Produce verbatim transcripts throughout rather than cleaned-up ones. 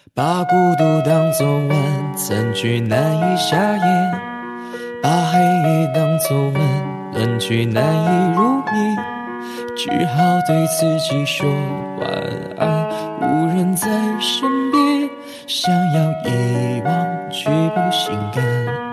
把孤独当作晚餐，却难以下咽；把黑夜当作温暖，却难以入眠。只好对自己说晚安，无人在身边，想要遗忘却不心甘。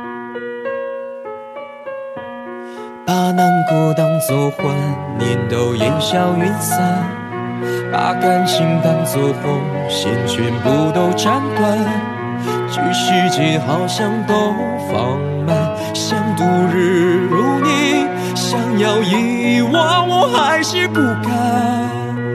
把难过当作怀念，都烟消云散；把感情当作红线，全部都斩断。这世界好像都放慢，想度日如年，想要遗忘我还是不敢。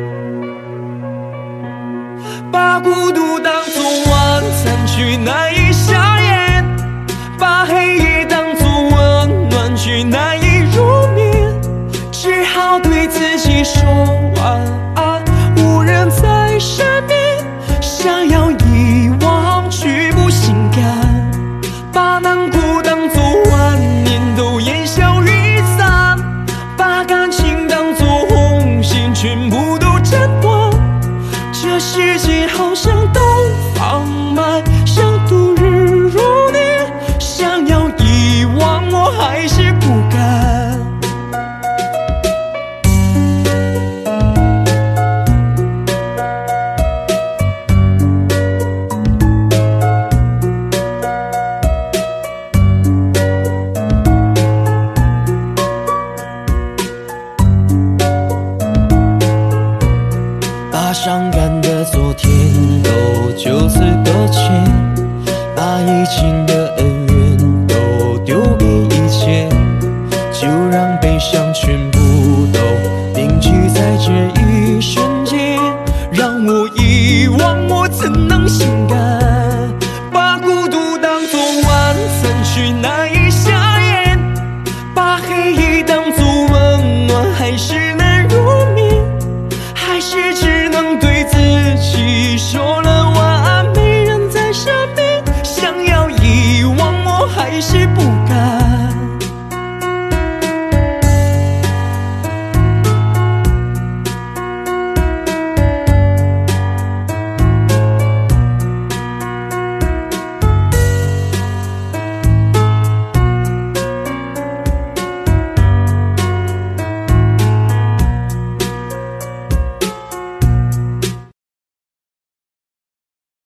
把孤独当作晚餐，却难以下咽；把黑夜当作温暖，却难以入眠。只好对自己说晚安，无人在身边，想要遗忘却不心甘。把难过当作万年，都烟消云散；把感情当作红线，全部都斩断。这世界好像都放慢，想度日如年，想要遗忘我还是不敢。把伤感的昨天都就此搁浅，把已经的